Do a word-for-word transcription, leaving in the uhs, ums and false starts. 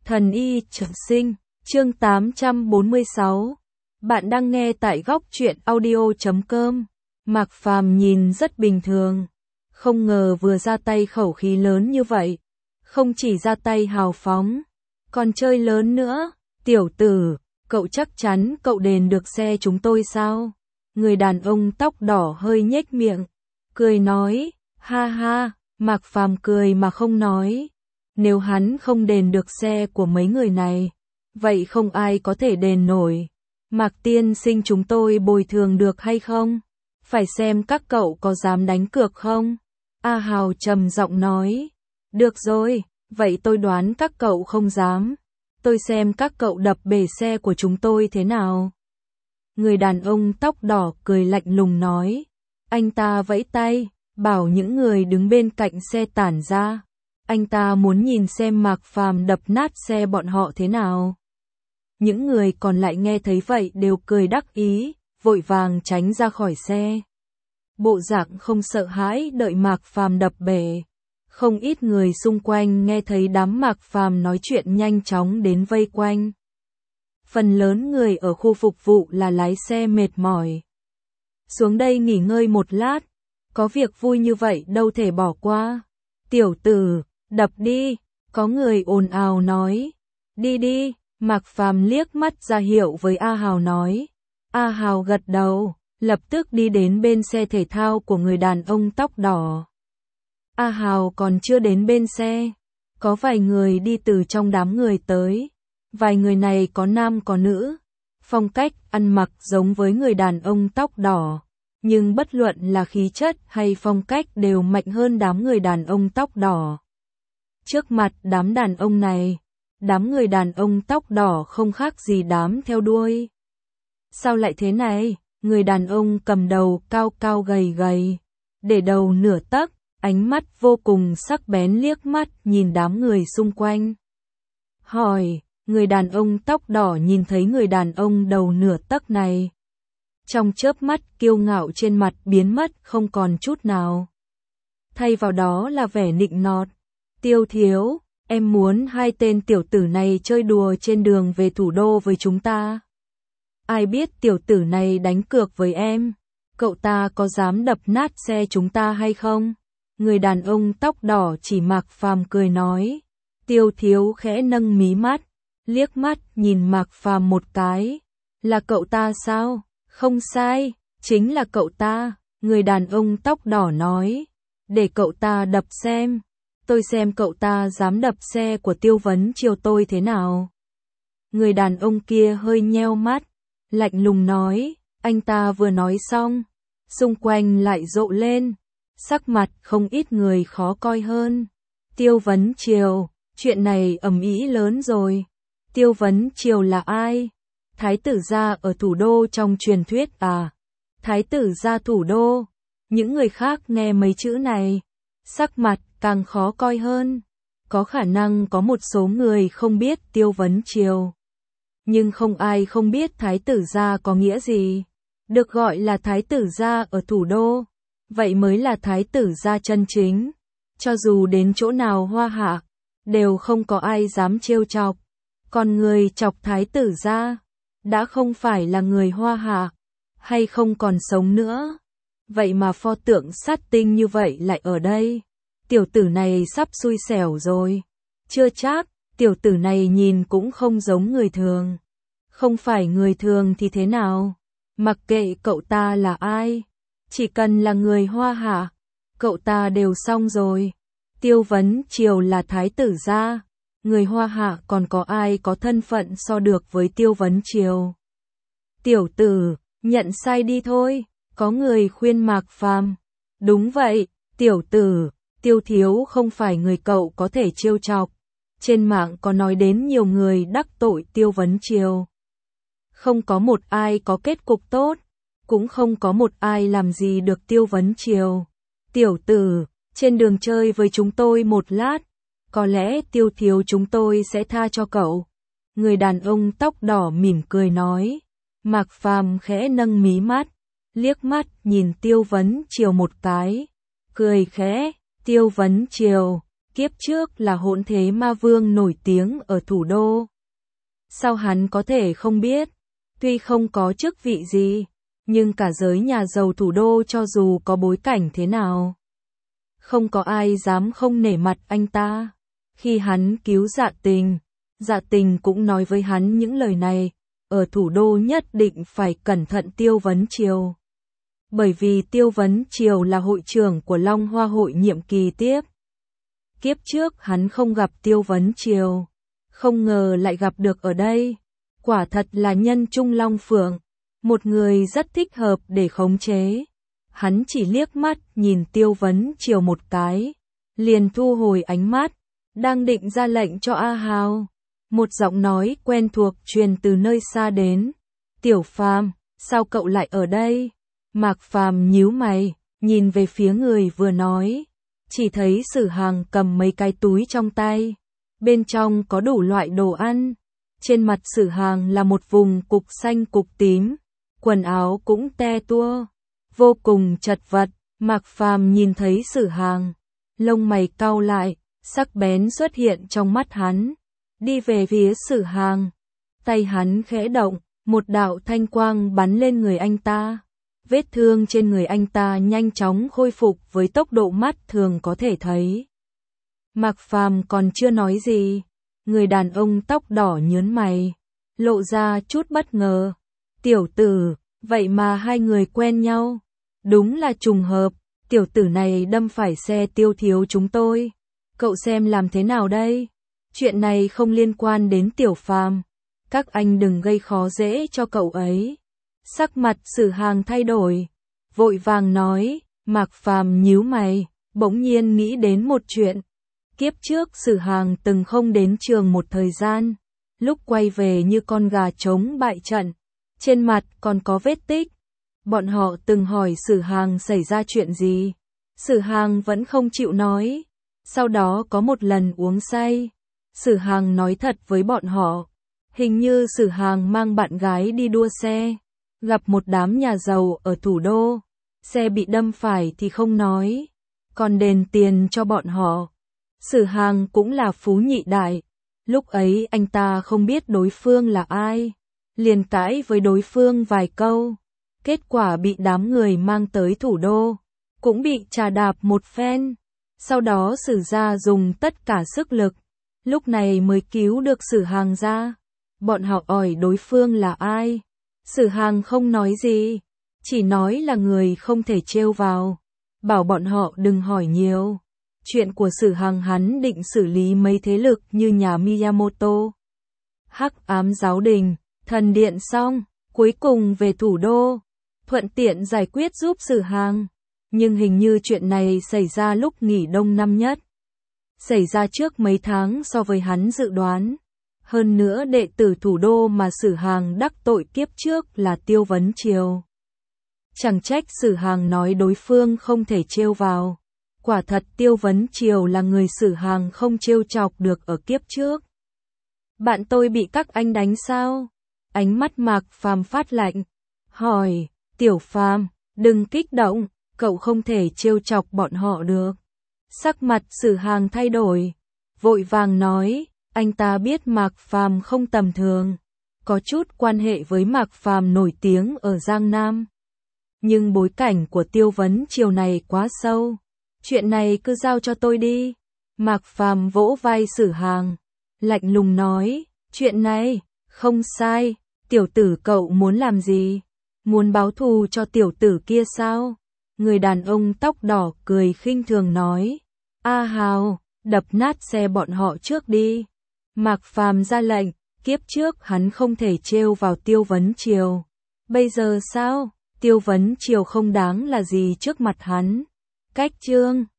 Thần y trường sinh, chương tám trăm bốn mươi sáu. Bạn đang nghe tại góc truyện audio chấm com. Mạc Phàm nhìn rất bình thường, không ngờ vừa ra tay khẩu khí lớn như vậy, không chỉ ra tay hào phóng, còn chơi lớn nữa. Tiểu tử, cậu chắc chắn cậu đền được xe chúng tôi sao? Người đàn ông tóc đỏ hơi nhếch miệng, cười nói, ha ha. Mạc Phàm cười mà không nói. Nếu hắn không đền được xe của mấy người này, vậy không ai có thể đền nổi. Mạc tiên sinh, chúng tôi bồi thường được hay không? Phải xem các cậu có dám đánh cược không? A Hào trầm giọng nói. Được rồi, vậy tôi đoán các cậu không dám. Tôi xem các cậu đập bể xe của chúng tôi thế nào. Người đàn ông tóc đỏ cười lạnh lùng nói. Anh ta vẫy tay, bảo những người đứng bên cạnh xe tản ra. Anh ta muốn nhìn xem Mạc Phàm đập nát xe bọn họ thế nào. Những người còn lại nghe thấy vậy đều cười đắc ý, vội vàng tránh ra khỏi xe. Bộ dạng không sợ hãi đợi Mạc Phàm đập bể. Không ít người xung quanh nghe thấy đám Mạc Phàm nói chuyện nhanh chóng đến vây quanh. Phần lớn người ở khu phục vụ là lái xe mệt mỏi. Xuống đây nghỉ ngơi một lát, có việc vui như vậy đâu thể bỏ qua. Tiểu tử, đập đi, có người ồn ào nói. Đi đi, Mạc Phàm liếc mắt ra hiệu với A Hào nói. A Hào gật đầu, lập tức đi đến bên xe thể thao của người đàn ông tóc đỏ. A Hào còn chưa đến bên xe, có vài người đi từ trong đám người tới. Vài người này có nam có nữ, phong cách ăn mặc giống với người đàn ông tóc đỏ, nhưng bất luận là khí chất hay phong cách đều mạnh hơn đám người đàn ông tóc đỏ. Trước mặt đám đàn ông này, đám người đàn ông tóc đỏ không khác gì đám theo đuôi. Sao lại thế này? Người đàn ông cầm đầu cao cao gầy gầy, để đầu nửa tấc, ánh mắt vô cùng sắc bén liếc mắt nhìn đám người xung quanh. Hỏi, người đàn ông tóc đỏ nhìn thấy người đàn ông đầu nửa tấc này. Trong chớp mắt kiêu ngạo trên mặt biến mất không còn chút nào. Thay vào đó là vẻ nịnh nọt. Tiêu thiếu, em muốn hai tên tiểu tử này chơi đùa trên đường về thủ đô với chúng ta. Ai biết tiểu tử này đánh cược với em, cậu ta có dám đập nát xe chúng ta hay không? Người đàn ông tóc đỏ chỉ Mạc Phàm cười nói. Tiêu thiếu khẽ nâng mí mắt, liếc mắt nhìn Mạc Phàm một cái. Là cậu ta sao? Không sai, chính là cậu ta. Người đàn ông tóc đỏ nói. Để cậu ta đập xem. Tôi xem cậu ta dám đập xe của Tiêu Vấn Chiều tôi thế nào. Người đàn ông kia hơi nheo mắt, lạnh lùng nói. Anh ta vừa nói xong, xung quanh lại rộ lên, sắc mặt không ít người khó coi hơn. Tiêu Vấn Chiều, chuyện này ầm ĩ lớn rồi. Tiêu Vấn Chiều là ai? Thái tử gia ở thủ đô trong truyền thuyết à? Thái tử gia thủ đô. Những người khác nghe mấy chữ này, sắc mặt càng khó coi hơn. Có khả năng có một số người không biết Tiêu Vấn Chiều, nhưng không ai không biết thái tử gia có nghĩa gì. Được gọi là thái tử gia ở thủ đô, vậy mới là thái tử gia chân chính. Cho dù đến chỗ nào hoa hạ, đều không có ai dám trêu chọc. Còn người chọc thái tử gia đã không phải là người hoa hạ, hay không còn sống nữa. Vậy mà pho tượng sát tinh như vậy lại ở đây. Tiểu tử này sắp xui xẻo rồi. Chưa chắc, tiểu tử này nhìn cũng không giống người thường. Không phải người thường thì thế nào? Mặc kệ cậu ta là ai, chỉ cần là người hoa hạ, cậu ta đều xong rồi. Tiêu Vấn Chiều là thái tử gia, người hoa hạ còn có ai có thân phận so được với Tiêu Vấn Chiều. Tiểu tử, nhận sai đi thôi, có người khuyên Mạc Phàm. Đúng vậy, tiểu tử, Tiêu thiếu không phải người cậu có thể trêu chọc. Trên mạng có nói đến nhiều người đắc tội Tiêu Vấn Chiều. Không có một ai có kết cục tốt, cũng không có một ai làm gì được Tiêu Vấn Chiều. Tiểu tử, trên đường chơi với chúng tôi một lát, có lẽ Tiêu thiếu chúng tôi sẽ tha cho cậu. Người đàn ông tóc đỏ mỉm cười nói. Mạc Phàm khẽ nâng mí mắt, liếc mắt nhìn Tiêu Vấn Chiều một cái, cười khẽ. Tiêu Vấn Chiều, kiếp trước là hỗn thế ma vương nổi tiếng ở thủ đô. Sao hắn có thể không biết? Tuy không có chức vị gì, nhưng cả giới nhà giàu thủ đô cho dù có bối cảnh thế nào, không có ai dám không nể mặt anh ta. Khi hắn cứu Dạ Tình, Dạ Tình cũng nói với hắn những lời này, ở thủ đô nhất định phải cẩn thận Tiêu Vấn Triều. Bởi vì Tiêu Vấn Triều là hội trưởng của Long Hoa hội nhiệm kỳ tiếp. Kiếp trước hắn không gặp Tiêu Vấn Triều, không ngờ lại gặp được ở đây. Quả thật là nhân trung long phượng, một người rất thích hợp để khống chế. Hắn chỉ liếc mắt nhìn Tiêu Vấn Triều một cái, liền thu hồi ánh mắt, đang định ra lệnh cho A Hào. Một giọng nói quen thuộc truyền từ nơi xa đến. Tiểu Phàm, sao cậu lại ở đây? Mạc Phàm nhíu mày, nhìn về phía người vừa nói. Chỉ thấy Sử Hàng cầm mấy cái túi trong tay. Bên trong có đủ loại đồ ăn. Trên mặt Sử Hàng là một vùng cục xanh cục tím. Quần áo cũng te tua, vô cùng chật vật. Mạc Phàm nhìn thấy Sử Hàng, lông mày cau lại, sắc bén xuất hiện trong mắt hắn. Đi về phía Sử Hàng, tay hắn khẽ động, một đạo thanh quang bắn lên người anh ta. Vết thương trên người anh ta nhanh chóng khôi phục với tốc độ mắt thường có thể thấy. Mạc Phàm còn chưa nói gì, người đàn ông tóc đỏ nhớn mày, lộ ra chút bất ngờ. Tiểu tử, vậy mà hai người quen nhau. Đúng là trùng hợp, tiểu tử này đâm phải xe Tiêu thiếu chúng tôi. Cậu xem làm thế nào đây? Chuyện này không liên quan đến Tiểu Phàm, các anh đừng gây khó dễ cho cậu ấy. Sắc mặt Sử Hàng thay đổi, vội vàng nói. Mạc Phàm nhíu mày, bỗng nhiên nghĩ đến một chuyện. Kiếp trước Sử Hàng từng không đến trường một thời gian, lúc quay về như con gà trống bại trận, trên mặt còn có vết tích. Bọn họ từng hỏi Sử Hàng xảy ra chuyện gì, Sử Hàng vẫn không chịu nói. Sau đó có một lần uống say, Sử Hàng nói thật với bọn họ, hình như Sử Hàng mang bạn gái đi đua xe, gặp một đám nhà giàu ở thủ đô, xe bị đâm phải thì không nói, còn đền tiền cho bọn họ. Sử Hàng cũng là phú nhị đại, lúc ấy anh ta không biết đối phương là ai, liền cãi với đối phương vài câu, kết quả bị đám người mang tới thủ đô, cũng bị trà đạp một phen. Sau đó Sử gia dùng tất cả sức lực, lúc này mới cứu được Sử Hàng ra. Bọn họ hỏi đối phương là ai, Sử Hàng không nói gì, chỉ nói là người không thể trêu vào, bảo bọn họ đừng hỏi nhiều. Chuyện của Sử Hàng hắn định xử lý mấy thế lực như nhà Miyamoto, Hắc Ám Giáo Đình, Thần Điện xong, cuối cùng về thủ đô, thuận tiện giải quyết giúp Sử Hàng. Nhưng hình như chuyện này xảy ra lúc nghỉ đông năm nhất, xảy ra trước mấy tháng so với hắn dự đoán. Hơn nữa đệ tử thủ đô mà Sử Hàng đắc tội kiếp trước là Tiêu Vấn Triều. Chẳng trách Sử Hàng nói đối phương không thể trêu vào. Quả thật Tiêu Vấn Triều là người Sử Hàng không trêu chọc được ở kiếp trước. Bạn tôi bị các anh đánh sao? Ánh mắt Mạc Phàm phát lạnh, hỏi. Tiểu Phàm, đừng kích động, cậu không thể trêu chọc bọn họ được. Sắc mặt Sử Hàng thay đổi, vội vàng nói. Anh ta biết Mạc Phàm không tầm thường, có chút quan hệ với Mạc Phàm nổi tiếng ở Giang Nam. Nhưng bối cảnh của Tiêu Vấn Triều này quá sâu, chuyện này cứ giao cho tôi đi. Mạc Phàm vỗ vai Sử Hàng, lạnh lùng nói, chuyện này, không sai, tiểu tử cậu muốn làm gì? Muốn báo thù cho tiểu tử kia sao? Người đàn ông tóc đỏ cười khinh thường nói, A Hào, đập nát xe bọn họ trước đi. Mạc Phàm ra lệnh, kiếp trước hắn không thể trêu vào Tiêu Vấn Triều. Bây giờ sao? Tiêu Vấn Triều không đáng là gì trước mặt hắn. Cách chương